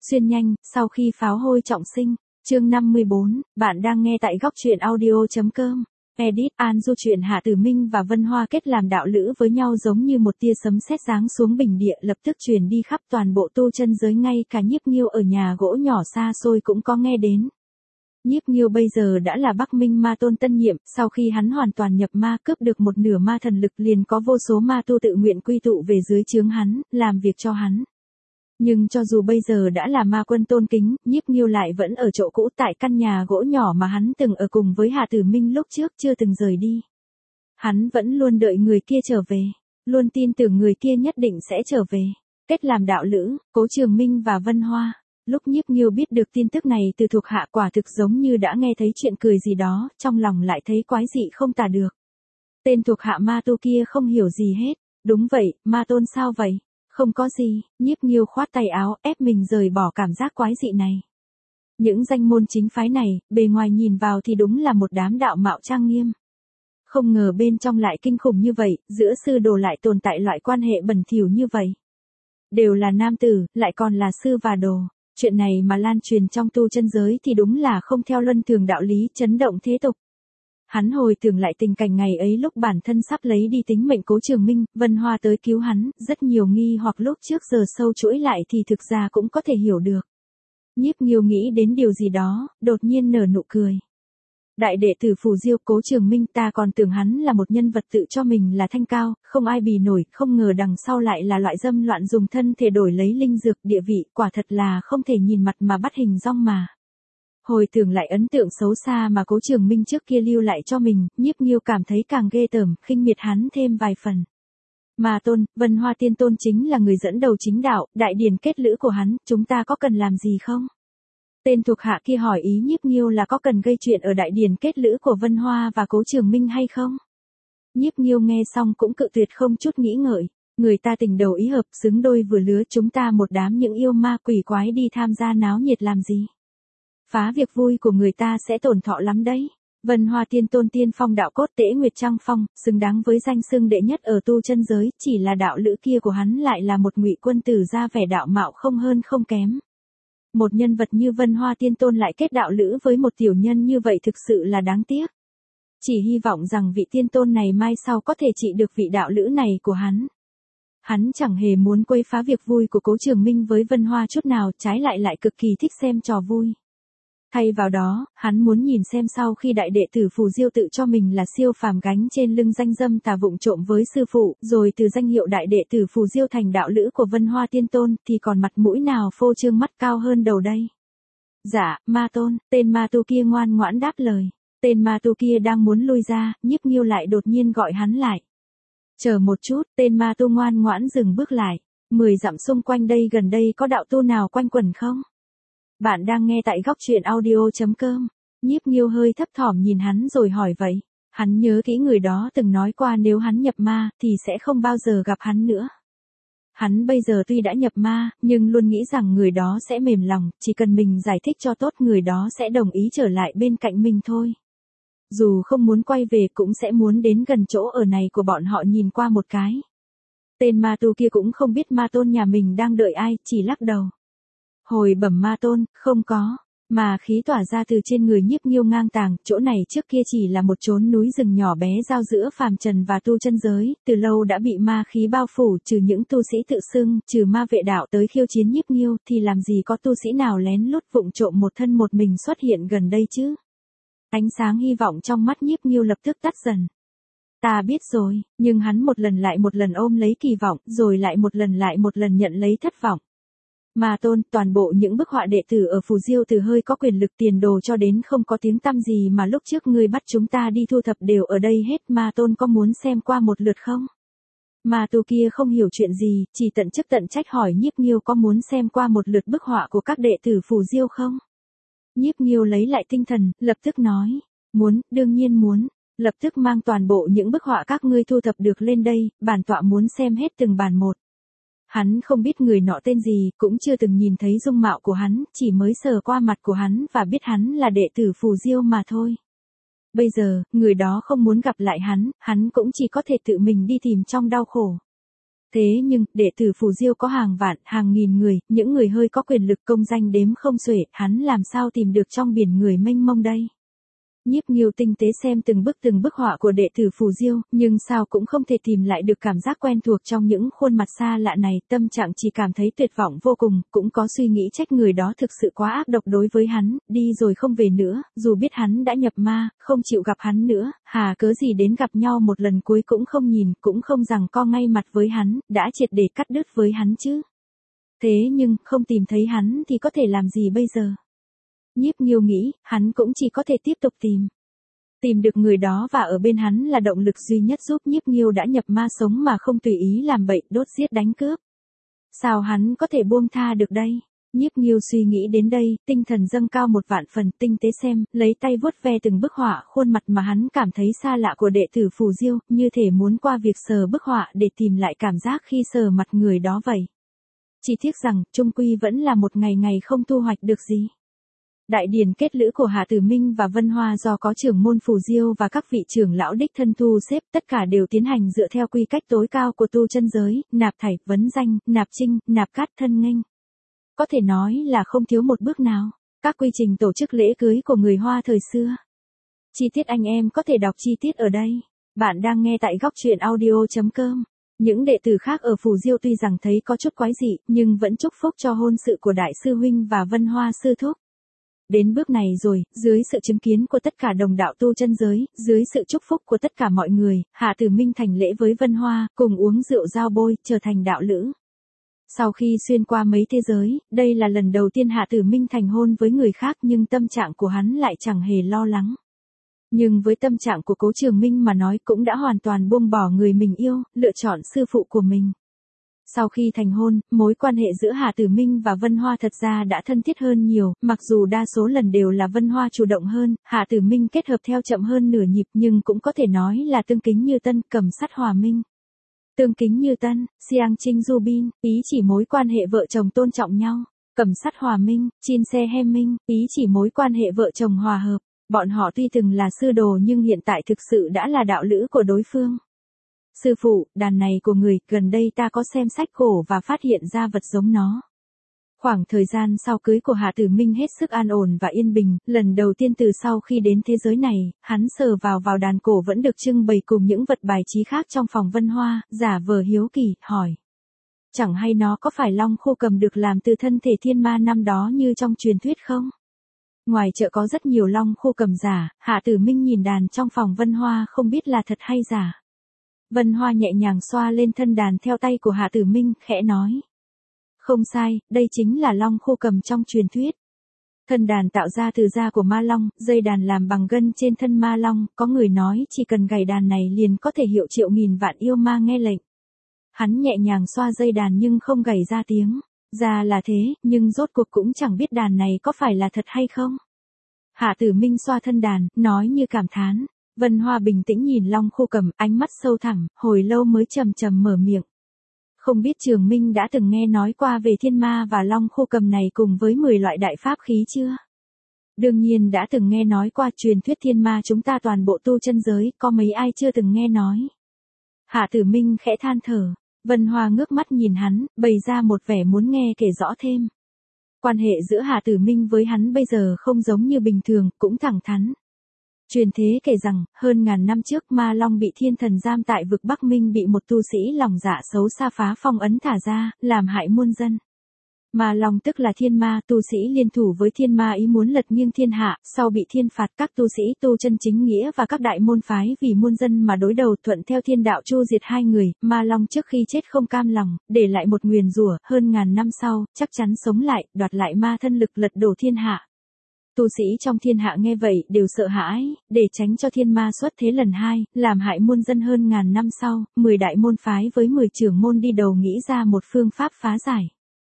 Xuyên nhanh, sau khi pháo hôi trọng sinh. Chương 54, bạn đang nghe tại góc truyện audio.com. Edit, An Du. Chuyện Hạ Tử Minh và Vân Hoa kết làm đạo lữ với nhau giống như một tia sấm sét giáng xuống bình địa, lập tức truyền đi khắp toàn bộ tu chân giới, ngay cả Nhiếp Nghiêu ở nhà gỗ nhỏ xa xôi cũng có nghe đến. Nhiếp Nghiêu bây giờ đã là Bắc Minh Ma Tôn tân nhiệm, sau khi hắn hoàn toàn nhập ma, cướp được một nửa ma thần lực, liền có vô số ma tu tự nguyện quy tụ về dưới trướng hắn, làm việc cho hắn. Nhưng cho dù bây giờ đã là ma quân tôn kính, Nhiếp Nghiêu lại vẫn ở chỗ cũ, tại căn nhà gỗ nhỏ mà hắn từng ở cùng với Hạ Tử Minh lúc trước, chưa từng rời đi. Hắn vẫn luôn đợi người kia trở về, luôn tin tưởng người kia nhất định sẽ trở về. Kết làm đạo lữ, Cố Trường Minh và Vân Hoa. Lúc Nhiếp Nghiêu biết được tin tức này từ thuộc hạ, quả thực giống như đã nghe thấy chuyện cười gì đó, trong lòng lại thấy quái dị không tả được. Tên thuộc hạ ma tu kia không hiểu gì hết. Đúng vậy, Ma Tôn sao vậy? Không có gì. Nhiếp Nghiêu khoát tay áo, ép mình rời bỏ cảm giác quái dị này. Những danh môn chính phái này, bề ngoài nhìn vào thì đúng là một đám đạo mạo trang nghiêm. Không ngờ bên trong lại kinh khủng như vậy, giữa sư đồ lại tồn tại loại quan hệ bẩn thỉu như vậy. Đều là nam tử, lại còn là sư và đồ. Chuyện này mà lan truyền trong tu chân giới thì đúng là không theo luân thường đạo lý, chấn động thế tục. Hắn hồi tưởng lại tình cảnh ngày ấy lúc bản thân sắp lấy đi tính mệnh Cố Trường Minh, Vân Hoa tới cứu hắn, rất nhiều nghi hoặc lúc trước giờ sâu chuỗi lại thì thực ra cũng có thể hiểu được. Nhiếp Nghiêu nghĩ đến điều gì đó, đột nhiên nở nụ cười. Đại đệ tử Phù Diêu Cố Trường Minh, ta còn tưởng hắn là một nhân vật tự cho mình là thanh cao, không ai bì nổi, không ngờ đằng sau lại là loại dâm loạn dùng thân thể đổi lấy linh dược, địa vị, quả thật là không thể nhìn mặt mà bắt hình dong mà. Hồi tưởng lại ấn tượng xấu xa mà Cố Trường Minh trước kia lưu lại cho mình, Nhiếp Nghiêu cảm thấy càng ghê tởm, khinh miệt hắn thêm vài phần. Ma Tôn, Vân Hoa Tiên Tôn chính là người dẫn đầu chính đạo, đại điển kết lữ của hắn, chúng ta có cần làm gì không? Tên thuộc hạ kia hỏi ý Nhiếp Nghiêu là có cần gây chuyện ở đại điển kết lữ của Vân Hoa và Cố Trường Minh hay không? Nhiếp Nghiêu nghe xong cũng cự tuyệt không chút nghĩ ngợi. Người ta tình đầu ý hợp, xứng đôi vừa lứa, chúng ta một đám những yêu ma quỷ quái đi tham gia náo nhiệt làm gì? Phá việc vui của người ta sẽ tổn thọ lắm đấy. Vân Hoa Tiên Tôn tiên phong đạo cốt, Tễ Nguyệt Trăng Phong, xứng đáng với danh xưng đệ nhất ở tu chân giới, chỉ là đạo lữ kia của hắn lại là một ngụy quân tử ra vẻ đạo mạo không hơn không kém. Một nhân vật như Vân Hoa Tiên Tôn lại kết đạo lữ với một tiểu nhân như vậy thực sự là đáng tiếc. Chỉ hy vọng rằng vị tiên tôn này mai sau có thể trị được vị đạo lữ này của hắn. Hắn chẳng hề muốn quấy phá việc vui của Cố Trường Minh với Vân Hoa chút nào, trái lại lại cực kỳ thích xem trò vui. Thay vào đó, hắn muốn nhìn xem sau khi đại đệ tử Phù Diêu tự cho mình là siêu phàm gánh trên lưng danh dâm tà vụng trộm với sư phụ, rồi từ danh hiệu đại đệ tử Phù Diêu thành đạo lữ của Vân Hoa Tiên Tôn, thì còn mặt mũi nào phô trương mắt cao hơn đầu đây? Dạ, Ma Tôn. Tên ma tu kia ngoan ngoãn đáp lời. Tên ma tu kia đang muốn lui ra, Nhiếp Nghiêu lại đột nhiên gọi hắn lại. Chờ một chút. Tên ma tu ngoan ngoãn dừng bước lại. 10 dặm xung quanh đây, gần đây có đạo tu nào quanh quẩn không? Bạn đang nghe tại góc truyện audio.com. Nhiếp Nghiêu hơi thấp thỏm nhìn hắn rồi hỏi vậy. Hắn nhớ kỹ người đó từng nói qua nếu hắn nhập ma thì sẽ không bao giờ gặp hắn nữa. Hắn bây giờ tuy đã nhập ma, nhưng luôn nghĩ rằng người đó sẽ mềm lòng, chỉ cần mình giải thích cho tốt người đó sẽ đồng ý trở lại bên cạnh mình thôi. Dù không muốn quay về cũng sẽ muốn đến gần chỗ ở này của bọn họ nhìn qua một cái. Tên ma tu kia cũng không biết Ma Tôn nhà mình đang đợi ai, chỉ lắc đầu. Hồi bẩm Ma Tôn, không có. Mà khí tỏa ra từ trên người Nhiếp Nghiêu ngang tàng, chỗ này trước kia chỉ là một chốn núi rừng nhỏ bé giao giữa phàm trần và tu chân giới, từ lâu đã bị ma khí bao phủ, trừ những tu sĩ tự xưng, trừ ma vệ đạo tới khiêu chiến Nhiếp Nghiêu, thì làm gì có tu sĩ nào lén lút vụng trộm một thân một mình xuất hiện gần đây chứ? Ánh sáng hy vọng trong mắt Nhiếp Nghiêu lập tức tắt dần. Ta biết rồi, nhưng hắn một lần lại một lần ôm lấy kỳ vọng, rồi lại một lần nhận lấy thất vọng. Ma Tôn, toàn bộ những bức họa đệ tử ở Phù Diêu từ hơi có quyền lực tiền đồ cho đến không có tiếng tăm gì mà lúc trước ngươi bắt chúng ta đi thu thập đều ở đây hết, Ma Tôn có muốn xem qua một lượt không? Ma tu kia không hiểu chuyện gì, chỉ tận chức tận trách hỏi Nhiếp Nghiêu có muốn xem qua một lượt bức họa của các đệ tử Phù Diêu không? Nhiếp Nghiêu lấy lại tinh thần, lập tức nói, muốn, đương nhiên muốn, lập tức mang toàn bộ những bức họa các ngươi thu thập được lên đây, bản tọa muốn xem hết từng bản một. Hắn không biết người nọ tên gì, cũng chưa từng nhìn thấy dung mạo của hắn, chỉ mới sờ qua mặt của hắn và biết hắn là đệ tử Phù Diêu mà thôi. Bây giờ, người đó không muốn gặp lại hắn cũng chỉ có thể tự mình đi tìm trong đau khổ. Thế nhưng, đệ tử Phù Diêu có hàng vạn, hàng nghìn người, những người hơi có quyền lực công danh đếm không xuể, hắn làm sao tìm được trong biển người mênh mông đây? Nhiếp Nghiêu tinh tế xem từng bức họa của đệ tử Phù Diêu, nhưng sao cũng không thể tìm lại được cảm giác quen thuộc trong những khuôn mặt xa lạ này, tâm trạng chỉ cảm thấy tuyệt vọng vô cùng, cũng có suy nghĩ trách người đó thực sự quá ác độc đối với hắn, đi rồi không về nữa, dù biết hắn đã nhập ma, không chịu gặp hắn nữa, hà cớ gì đến gặp nhau một lần cuối cũng không nhìn, cũng không giằng co ngay mặt với hắn, đã triệt để cắt đứt với hắn chứ. Thế nhưng, không tìm thấy hắn thì có thể làm gì bây giờ? Nhiếp Nghiêu nghĩ, hắn cũng chỉ có thể tiếp tục tìm. Tìm được người đó và ở bên hắn là động lực duy nhất giúp Nhiếp Nghiêu đã nhập ma sống mà không tùy ý làm bậy, đốt giết đánh cướp. Sao hắn có thể buông tha được đây? Nhiếp Nghiêu suy nghĩ đến đây, tinh thần dâng cao một vạn phần, tinh tế xem, lấy tay vuốt ve từng bức họa khuôn mặt mà hắn cảm thấy xa lạ của đệ tử Phù Diêu, như thể muốn qua việc sờ bức họa để tìm lại cảm giác khi sờ mặt người đó vậy. Chỉ tiếc rằng, chung quy vẫn là một ngày ngày không thu hoạch được gì. Đại điển kết lữ của Hạ Tử Minh và Vân Hoa do có trưởng môn Phù Diêu và các vị trưởng lão đích thân thu xếp, tất cả đều tiến hành dựa theo quy cách tối cao của tu chân giới, nạp thảy, vấn danh, nạp trinh, nạp cát, thân nghênh. Có thể nói là không thiếu một bước nào. Các quy trình tổ chức lễ cưới của người Hoa thời xưa. Chi tiết anh em có thể đọc chi tiết ở đây. Bạn đang nghe tại góc truyện audio.com. Những đệ tử khác ở Phù Diêu tuy rằng thấy có chút quái dị, nhưng vẫn chúc phúc cho hôn sự của Đại sư huynh và Vân Hoa sư thúc. Đến bước này rồi, dưới sự chứng kiến của tất cả đồng đạo tu chân giới, dưới sự chúc phúc của tất cả mọi người, Hạ Tử Minh thành lễ với Vân Hoa, cùng uống rượu giao bôi, trở thành đạo lữ. Sau khi xuyên qua mấy thế giới, đây là lần đầu tiên Hạ Tử Minh thành hôn với người khác nhưng tâm trạng của hắn lại chẳng hề lo lắng. Nhưng với tâm trạng của Cố Trường Minh mà nói cũng đã hoàn toàn buông bỏ người mình yêu, lựa chọn sư phụ của mình. Sau khi thành hôn, mối quan hệ giữa Hạ Tử Minh và Vân Hoa thật ra đã thân thiết hơn nhiều, mặc dù đa số lần đều là Vân Hoa chủ động hơn, Hạ Tử Minh kết hợp theo chậm hơn nửa nhịp nhưng cũng có thể nói là tương kính như tân, cầm sắt hòa minh. Tương kính như tân, Siang Trinh Du Bin, ý chỉ mối quan hệ vợ chồng tôn trọng nhau. Cầm sắt hòa minh, Chin Se Hem Minh, ý chỉ mối quan hệ vợ chồng hòa hợp. Bọn họ tuy từng là sư đồ nhưng hiện tại thực sự đã là đạo lữ của đối phương. Sư phụ, đàn này của người, gần đây ta có xem sách cổ và phát hiện ra vật giống nó. Khoảng thời gian sau cưới của Hạ Tử Minh hết sức an ổn và yên bình, lần đầu tiên từ sau khi đến thế giới này, hắn sờ vào đàn cổ vẫn được trưng bày cùng những vật bài trí khác trong phòng Vân Hoa, giả vờ hiếu kỳ, hỏi. Chẳng hay nó có phải long khô cầm được làm từ thân thể thiên ma năm đó như trong truyền thuyết không? Ngoài chợ có rất nhiều long khô cầm giả, Hạ Tử Minh nhìn đàn trong phòng Vân Hoa không biết là thật hay giả. Vân Hoa nhẹ nhàng xoa lên thân đàn theo tay của Hạ Tử Minh, khẽ nói. Không sai, đây chính là long khô cầm trong truyền thuyết. Thân đàn tạo ra từ da của ma long, dây đàn làm bằng gân trên thân ma long, có người nói chỉ cần gảy đàn này liền có thể hiệu triệu nghìn vạn yêu ma nghe lệnh. Hắn nhẹ nhàng xoa dây đàn nhưng không gảy ra tiếng. Ra là thế, nhưng rốt cuộc cũng chẳng biết đàn này có phải là thật hay không. Hạ Tử Minh xoa thân đàn, nói như cảm thán. Vân Hoa bình tĩnh nhìn long khô cầm, ánh mắt sâu thẳm, hồi lâu mới trầm trầm mở miệng. Không biết Trường Minh đã từng nghe nói qua về thiên ma và long khô cầm này cùng với 10 loại đại pháp khí chưa? Đương nhiên đã từng nghe nói qua, truyền thuyết thiên ma chúng ta toàn bộ tu chân giới, có mấy ai chưa từng nghe nói. Hạ Tử Minh khẽ than thở. Vân Hoa ngước mắt nhìn hắn, bày ra một vẻ muốn nghe kể rõ thêm. Quan hệ giữa Hạ Tử Minh với hắn bây giờ không giống như bình thường, cũng thẳng thắn. Truyền thế kể rằng, hơn ngàn năm trước Ma Long bị thiên thần giam tại vực Bắc Minh bị một tu sĩ lòng dạ xấu xa phá phong ấn thả ra, làm hại muôn dân. Ma Long tức là thiên ma, tu sĩ liên thủ với thiên ma ý muốn lật nghiêng thiên hạ, sau bị thiên phạt các tu sĩ tu chân chính nghĩa và các đại môn phái vì muôn dân mà đối đầu thuận theo thiên đạo chu diệt hai người, Ma Long trước khi chết không cam lòng, để lại một nguyền rủa, hơn ngàn năm sau, chắc chắn sống lại, đoạt lại ma thân lực lật đổ thiên hạ. Tu sĩ trong thiên hạ nghe vậy đều sợ hãi, để tránh cho thiên ma xuất thế lần hai, làm hại muôn dân hơn ngàn năm sau, 10 đại môn phái với 10 trưởng môn đi đầu nghĩ ra một phương pháp phá giải.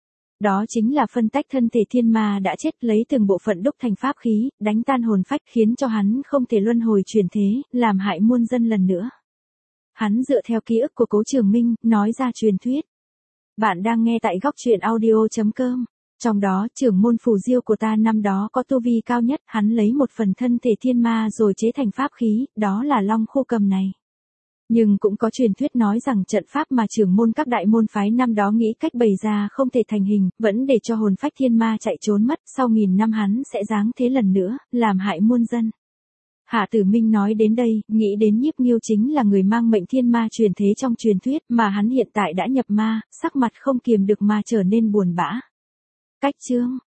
Đó chính là phân tách thân thể thiên ma đã chết, lấy từng bộ phận đúc thành pháp khí, đánh tan hồn phách khiến cho hắn không thể luân hồi chuyển thế, làm hại muôn dân lần nữa. Hắn dựa theo ký ức của Cố Trường Minh, nói ra truyền thuyết. Bạn đang nghe tại góc truyện audio.com. Trong đó, trưởng môn Phù Diêu của ta năm đó có tu vi cao nhất, hắn lấy một phần thân thể thiên ma rồi chế thành pháp khí, đó là long khô cầm này. Nhưng cũng có truyền thuyết nói rằng trận pháp mà trưởng môn các đại môn phái năm đó nghĩ cách bày ra không thể thành hình, vẫn để cho hồn phách thiên ma chạy trốn mất, sau 1000 năm hắn sẽ giáng thế lần nữa, làm hại muôn dân. Hạ Tử Minh nói đến đây, nghĩ đến Nhiếp Nghiêu chính là người mang mệnh thiên ma truyền thế trong truyền thuyết, mà hắn hiện tại đã nhập ma, sắc mặt không kiềm được mà trở nên buồn bã. Cách chương